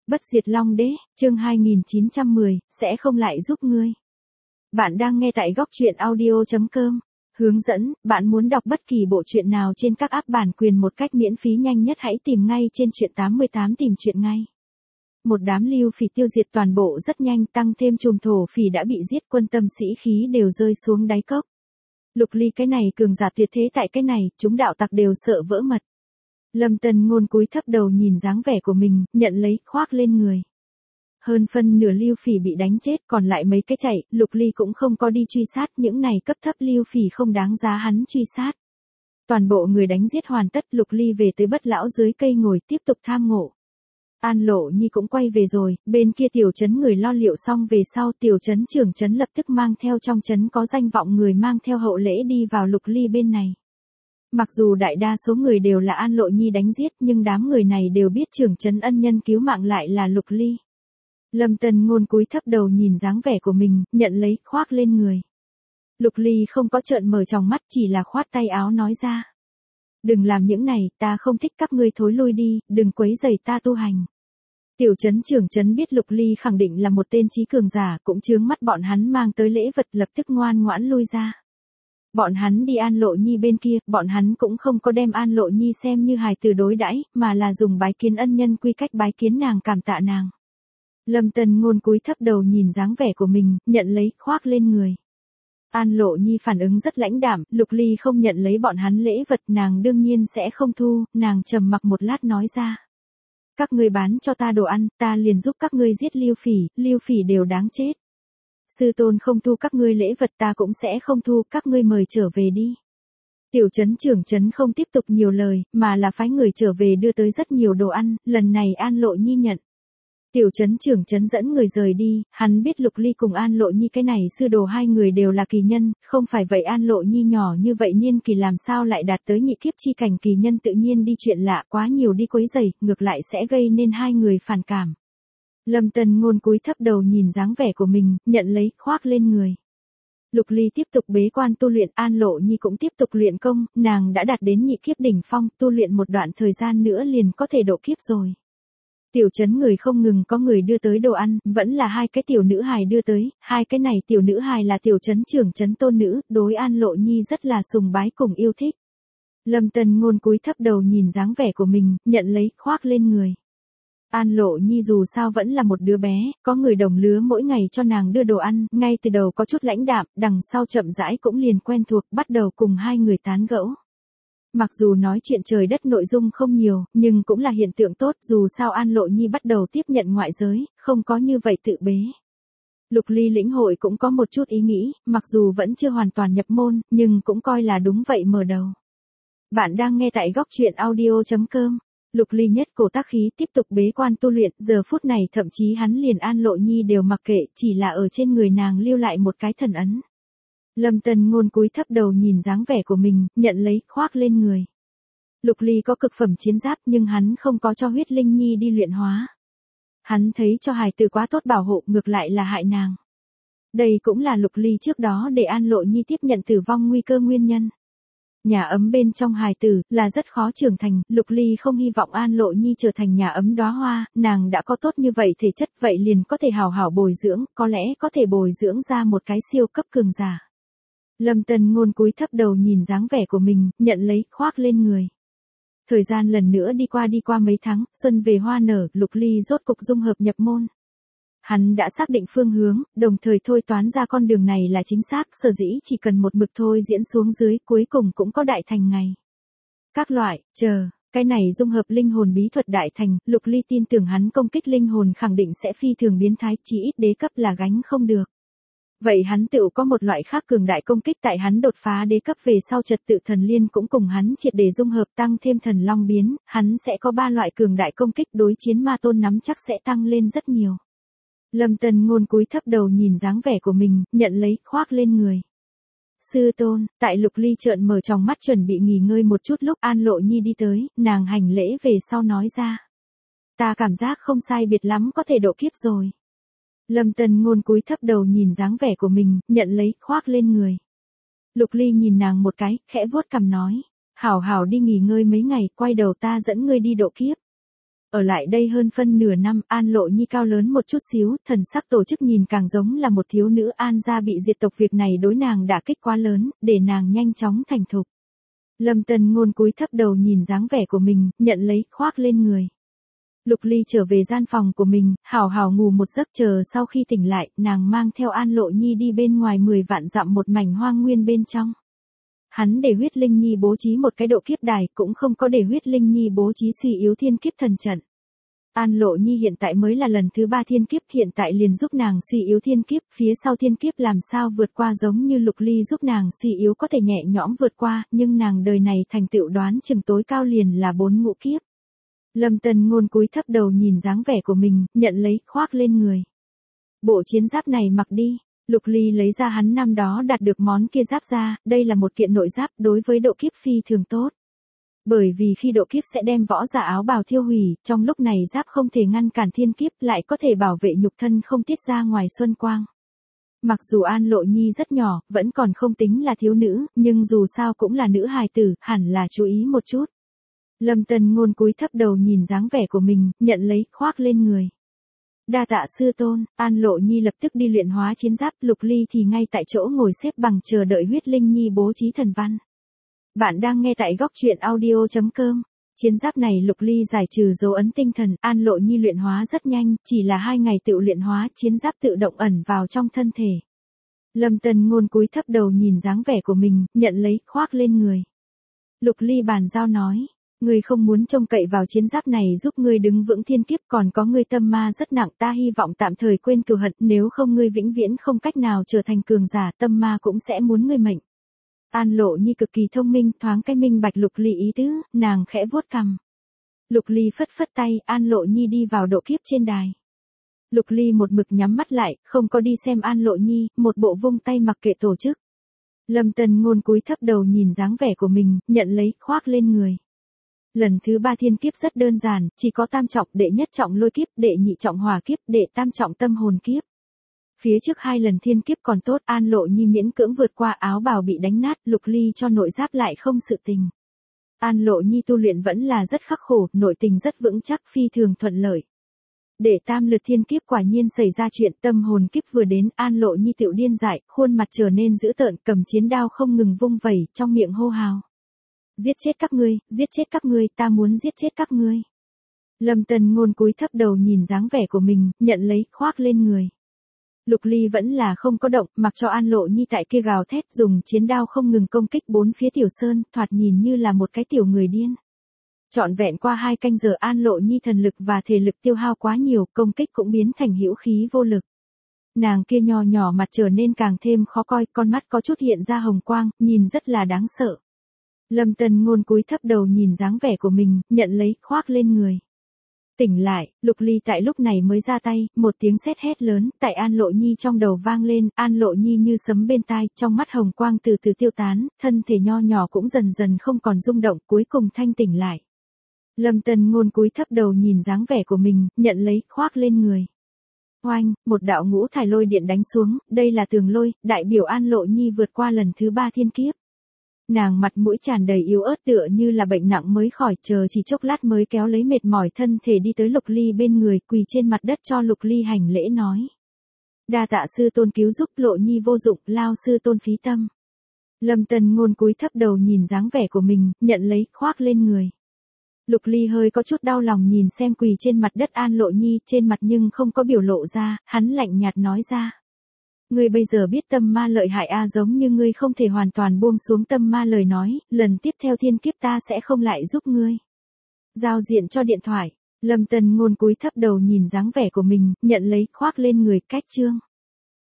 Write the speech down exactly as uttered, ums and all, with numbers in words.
Bất diệt Long Đế, chương hai nghìn chín trăm mười, sẽ không lại giúp ngươi. Bạn đang nghe tại góc truyện audio chấm com. Hướng dẫn, bạn muốn đọc bất kỳ bộ truyện nào trên các app bản quyền một cách miễn phí nhanh nhất hãy tìm ngay trên truyện tám mươi tám tìm truyện ngay. Một đám lưu phỉ tiêu diệt toàn bộ rất nhanh, tăng thêm trùm thổ phỉ đã bị giết, quân tâm sĩ khí đều rơi xuống đáy cốc. Lục Ly cái này cường giả tuyệt thế tại cái này, chúng đạo tặc đều sợ vỡ mật. Lâm Tân Ngôn cúi thấp đầu nhìn dáng vẻ của mình, nhận lấy, khoác lên người. Hơn phân nửa lưu phỉ bị đánh chết, còn lại mấy cái chạy, Lục Ly cũng không có đi truy sát, những này cấp thấp lưu phỉ không đáng giá hắn truy sát. Toàn bộ người đánh giết hoàn tất, Lục Ly về tới Bất lão dưới cây ngồi tiếp tục tham ngộ. An Lộ Nhi cũng quay về rồi, bên kia tiểu trấn người lo liệu xong về sau, tiểu trấn trưởng trấn lập tức mang theo trong trấn có danh vọng người mang theo hậu lễ đi vào Lục Ly bên này. Mặc dù đại đa số người đều là An Lộ Nhi đánh giết, nhưng đám người này đều biết trưởng trấn ân nhân cứu mạng lại là Lục Ly. Lâm Tân Ngôn cúi thấp đầu nhìn dáng vẻ của mình, nhận lấy, khoác lên người. Lục Ly không có trợn mở tròng mắt, chỉ là khoát tay áo nói ra. Đừng làm những này, ta không thích, các ngươi thối lui đi, đừng quấy rầy ta tu hành. Tiểu trấn trưởng trấn biết Lục Ly khẳng định là một tên trí cường giả, cũng chướng mắt bọn hắn mang tới lễ vật, lập tức ngoan ngoãn lui ra. Bọn hắn đi An Lộ Nhi bên kia, bọn hắn cũng không có đem An Lộ Nhi xem như hài tử đối đãi, mà là dùng bái kiến ân nhân quy cách bái kiến nàng, cảm tạ nàng. Lâm Tân Ngôn cúi thấp đầu nhìn dáng vẻ của mình, nhận lấy, khoác lên người. An Lộ Nhi phản ứng rất lãnh đạm, Lục Ly không nhận lấy bọn hắn lễ vật, nàng đương nhiên sẽ không thu, nàng trầm mặc một lát nói ra. Các ngươi bán cho ta đồ ăn, ta liền giúp các ngươi giết lưu phỉ, lưu phỉ đều đáng chết. Sư tôn không thu các ngươi lễ vật, ta cũng sẽ không thu, các ngươi mời trở về đi. Tiểu trấn trưởng trấn không tiếp tục nhiều lời, mà là phái người trở về đưa tới rất nhiều đồ ăn, lần này An Lộ Nhi nhận. Tiểu trấn trưởng trấn dẫn người rời đi, hắn biết Lục Ly cùng An Lộ Nhi cái này sư đồ hai người đều là kỳ nhân, không phải vậy An Lộ Nhi nhỏ như vậy niên kỳ làm sao lại đạt tới nhị kiếp chi cảnh, kỳ nhân tự nhiên đi chuyện lạ quá nhiều đi quấy rầy, ngược lại sẽ gây nên hai người phản cảm. Lâm Tân Ngôn cúi thấp đầu nhìn dáng vẻ của mình, nhận lấy, khoác lên người. Lục Ly tiếp tục bế quan tu luyện, An Lộ Nhi cũng tiếp tục luyện công, nàng đã đạt đến nhị kiếp đỉnh phong, tu luyện một đoạn thời gian nữa liền có thể độ kiếp rồi. Tiểu trấn người không ngừng có người đưa tới đồ ăn, vẫn là hai cái tiểu nữ hài đưa tới, hai cái này tiểu nữ hài là tiểu trấn trưởng trấn tôn nữ, đối An Lộ Nhi rất là sùng bái cùng yêu thích. Lâm Tân Ngôn cúi thấp đầu nhìn dáng vẻ của mình, nhận lấy, khoác lên người. An Lộ Nhi dù sao vẫn là một đứa bé, có người đồng lứa mỗi ngày cho nàng đưa đồ ăn, ngay từ đầu có chút lãnh đạm, đằng sau chậm rãi cũng liền quen thuộc, bắt đầu cùng hai người tán gẫu. Mặc dù nói chuyện trời đất nội dung không nhiều, nhưng cũng là hiện tượng tốt, dù sao An Lộ Nhi bắt đầu tiếp nhận ngoại giới, không có như vậy tự bế. Lục Ly lĩnh hội cũng có một chút ý nghĩ, mặc dù vẫn chưa hoàn toàn nhập môn, nhưng cũng coi là đúng vậy mở đầu. Bạn đang nghe tại góc truyện audio chấm com. Lục Ly nhất cổ tác khí tiếp tục bế quan tu luyện, giờ phút này thậm chí hắn liền An Lộ Nhi đều mặc kệ, chỉ là ở trên người nàng lưu lại một cái thần ấn. Lâm Tân Ngôn cúi thấp đầu nhìn dáng vẻ của mình, nhận lấy, khoác lên người. Lục Ly có cực phẩm chiến giáp nhưng hắn không có cho huyết linh nhi đi luyện hóa. Hắn thấy cho hài tử quá tốt bảo hộ, ngược lại là hại nàng. Đây cũng là Lục Ly trước đó để An Lộ Nhi tiếp nhận tử vong nguy cơ nguyên nhân. Nhà ấm bên trong hài tử là rất khó trưởng thành, Lục Ly không hy vọng An Lộ Nhi trở thành nhà ấm đóa hoa, nàng đã có tốt như vậy thể chất, vậy liền có thể hào hảo bồi dưỡng, có lẽ có thể bồi dưỡng ra một cái siêu cấp cường giả. Lâm Tân Ngôn cúi thấp đầu nhìn dáng vẻ của mình, nhận lấy, khoác lên người. Thời gian lần nữa đi qua đi qua mấy tháng, xuân về hoa nở, Lục Ly rốt cục dung hợp nhập môn. Hắn đã xác định phương hướng, đồng thời thôi toán ra con đường này là chính xác, sở dĩ chỉ cần một mực thôi diễn xuống dưới, cuối cùng cũng có đại thành ngày. Các loại, chờ, cái này dung hợp linh hồn bí thuật đại thành, Lục Ly tin tưởng hắn công kích linh hồn khẳng định sẽ phi thường biến thái, chỉ ít đế cấp là gánh không được. Vậy hắn tự có một loại khác cường đại công kích, tại hắn đột phá đế cấp về sau trật tự thần liên cũng cùng hắn triệt để dung hợp, tăng thêm thần long biến, hắn sẽ có ba loại cường đại công kích, đối chiến ma tôn nắm chắc sẽ tăng lên rất nhiều. Lâm Tân Ngôn cúi thấp đầu nhìn dáng vẻ của mình, nhận lấy, khoác lên người. Sư tôn, tại Lục Ly trợn mở tròng mắt chuẩn bị nghỉ ngơi một chút lúc An Lộ Nhi đi tới, nàng hành lễ về sau nói ra. Ta cảm giác không sai biệt lắm có thể độ kiếp rồi. Lâm Tân Ngôn cúi thấp đầu nhìn dáng vẻ của mình, nhận lấy, khoác lên người. Lục Ly nhìn nàng một cái, khẽ vuốt cằm nói. Hảo hảo đi nghỉ ngơi mấy ngày, quay đầu ta dẫn ngươi đi độ kiếp. Ở lại đây hơn phân nửa năm, An Lộ Nhi cao lớn một chút xíu, thần sắc tổ chức nhìn càng giống là một thiếu nữ An gia bị diệt tộc, việc này đối nàng đả kích quá lớn, để nàng nhanh chóng thành thục. Lâm Tân Ngôn cúi thấp đầu nhìn dáng vẻ của mình, nhận lấy, khoác lên người. Lục Ly trở về gian phòng của mình, hào hào ngủ một giấc, chờ sau khi tỉnh lại, nàng mang theo An Lộ Nhi đi bên ngoài mười vạn dặm một mảnh hoang nguyên bên trong. Hắn để huyết linh nhi bố trí một cái độ kiếp đài, cũng không có để huyết linh nhi bố trí suy yếu thiên kiếp thần trận. An Lộ Nhi hiện tại mới là lần thứ ba thiên kiếp, hiện tại liền giúp nàng suy yếu thiên kiếp, phía sau thiên kiếp làm sao vượt qua, giống như Lục Ly giúp nàng suy yếu có thể nhẹ nhõm vượt qua, nhưng nàng đời này thành tựu đoán chừng tối cao liền là bốn ngũ kiếp. Lâm Tân Ngôn cúi thấp đầu nhìn dáng vẻ của mình, nhận lấy, khoác lên người. Bộ chiến giáp này mặc đi. Lục Ly lấy ra hắn năm đó đạt được món kia giáp ra, đây là một kiện nội giáp đối với độ kiếp phi thường tốt. Bởi vì khi độ kiếp sẽ đem võ giả áo bào thiêu hủy, trong lúc này giáp không thể ngăn cản thiên kiếp, lại có thể bảo vệ nhục thân không tiết ra ngoài xuân quang. Mặc dù An Lộ Nhi rất nhỏ, vẫn còn không tính là thiếu nữ, nhưng dù sao cũng là nữ hài tử, hẳn là chú ý một chút. Lâm Tân Ngôn cúi thấp đầu nhìn dáng vẻ của mình, nhận lấy, khoác lên người. Đa tạ sư tôn. An Lộ Nhi lập tức đi luyện hóa chiến giáp, Lục Ly thì ngay tại chỗ ngồi xếp bằng chờ đợi huyết linh nhi bố trí thần văn. Bạn đang nghe tại góc truyện audio chấm com. Chiến giáp này Lục Ly giải trừ dấu ấn tinh thần, An Lộ Nhi luyện hóa rất nhanh, chỉ là hai ngày tự luyện hóa, chiến giáp tự động ẩn vào trong thân thể. Lâm Tân Ngôn cúi thấp đầu nhìn dáng vẻ của mình, nhận lấy, khoác lên người. Lục Ly bàn giao nói. Ngươi không muốn trông cậy vào chiến giáp này giúp ngươi đứng vững thiên kiếp, còn có ngươi tâm ma rất nặng, ta hy vọng tạm thời quên cừu hận, nếu không ngươi vĩnh viễn không cách nào trở thành cường giả, tâm ma cũng sẽ muốn ngươi mệnh. An Lộ Nhi cực kỳ thông minh, thoáng cái minh bạch Lục Ly ý tứ, nàng khẽ vuốt cằm. Lục Ly phất phất tay, An Lộ Nhi đi vào độ kiếp trên đài. Lục Ly một mực nhắm mắt lại, không có đi xem An Lộ Nhi, một bộ vung tay mặc kệ tổ chức. Lâm Tân Ngôn cúi thấp đầu nhìn dáng vẻ của mình, nhận lấy, khoác lên người. Lần thứ ba thiên kiếp rất đơn giản, chỉ có tam trọng, đệ nhất trọng lôi kiếp, đệ nhị trọng hỏa kiếp, đệ tam trọng tâm hồn kiếp. Phía trước hai lần thiên kiếp còn tốt, An Lộ Nhi miễn cưỡng vượt qua, áo bào bị đánh nát, Lục Ly cho nội giáp lại không sự tình. An Lộ Nhi tu luyện vẫn là rất khắc khổ, nội tình rất vững chắc, phi thường thuận lợi. Để tam lượt thiên kiếp quả nhiên xảy ra chuyện, tâm hồn kiếp vừa đến, An Lộ Nhi tựu điên dại, khuôn mặt trở nên dữ tợn, cầm chiến đao không ngừng vung vẩy, trong miệng hô hào. Giết chết các ngươi, giết chết các ngươi, ta muốn giết chết các ngươi. Lâm Tân Ngôn cúi thấp đầu nhìn dáng vẻ của mình, nhận lấy, khoác lên người. Lục Ly vẫn là không có động, mặc cho An Lộ Nhi tại kia gào thét, dùng chiến đao không ngừng công kích bốn phía tiểu sơn, thoạt nhìn như là một cái tiểu người điên. Trọn vẹn qua hai canh giờ, An Lộ Nhi thần lực và thể lực tiêu hao quá nhiều, công kích cũng biến thành hữu khí vô lực. Nàng kia nho nhỏ mặt trở nên càng thêm khó coi, con mắt có chút hiện ra hồng quang, nhìn rất là đáng sợ. Lâm Tân Ngôn cúi thấp đầu nhìn dáng vẻ của mình, nhận lấy, khoác lên người. Tỉnh lại, Lục Ly tại lúc này mới ra tay, một tiếng sét hét lớn, tại An Lộ Nhi trong đầu vang lên, An Lộ Nhi như sấm bên tai, trong mắt hồng quang từ từ tiêu tán, thân thể nho nhỏ cũng dần dần không còn rung động, cuối cùng thanh tỉnh lại. Lâm Tân Ngôn cúi thấp đầu nhìn dáng vẻ của mình, nhận lấy, khoác lên người. Oanh, một đạo ngũ thải lôi điện đánh xuống, đây là tường lôi, đại biểu An Lộ Nhi vượt qua lần thứ ba thiên kiếp. Nàng mặt mũi tràn đầy yếu ớt tựa như là bệnh nặng mới khỏi, chờ chỉ chốc lát mới kéo lấy mệt mỏi thân thể đi tới Lục Ly bên người, quỳ trên mặt đất cho Lục Ly hành lễ nói. Đa tạ sư tôn cứu giúp, Lộ Nhi vô dụng, lao sư tôn phí tâm. Lâm Tân Ngôn cúi thấp đầu nhìn dáng vẻ của mình, nhận lấy, khoác lên người. Lục Ly hơi có chút đau lòng nhìn xem quỳ trên mặt đất An Lộ Nhi, trên mặt nhưng không có biểu lộ ra, hắn lạnh nhạt nói ra. Ngươi bây giờ biết tâm ma lợi hại a, giống như ngươi không thể hoàn toàn buông xuống tâm ma lời nói, lần tiếp theo thiên kiếp ta sẽ không lại giúp ngươi. Giao diện cho điện thoại, Lâm Tân Ngôn cúi thấp đầu nhìn dáng vẻ của mình, nhận lấy, khoác lên người, cách chương.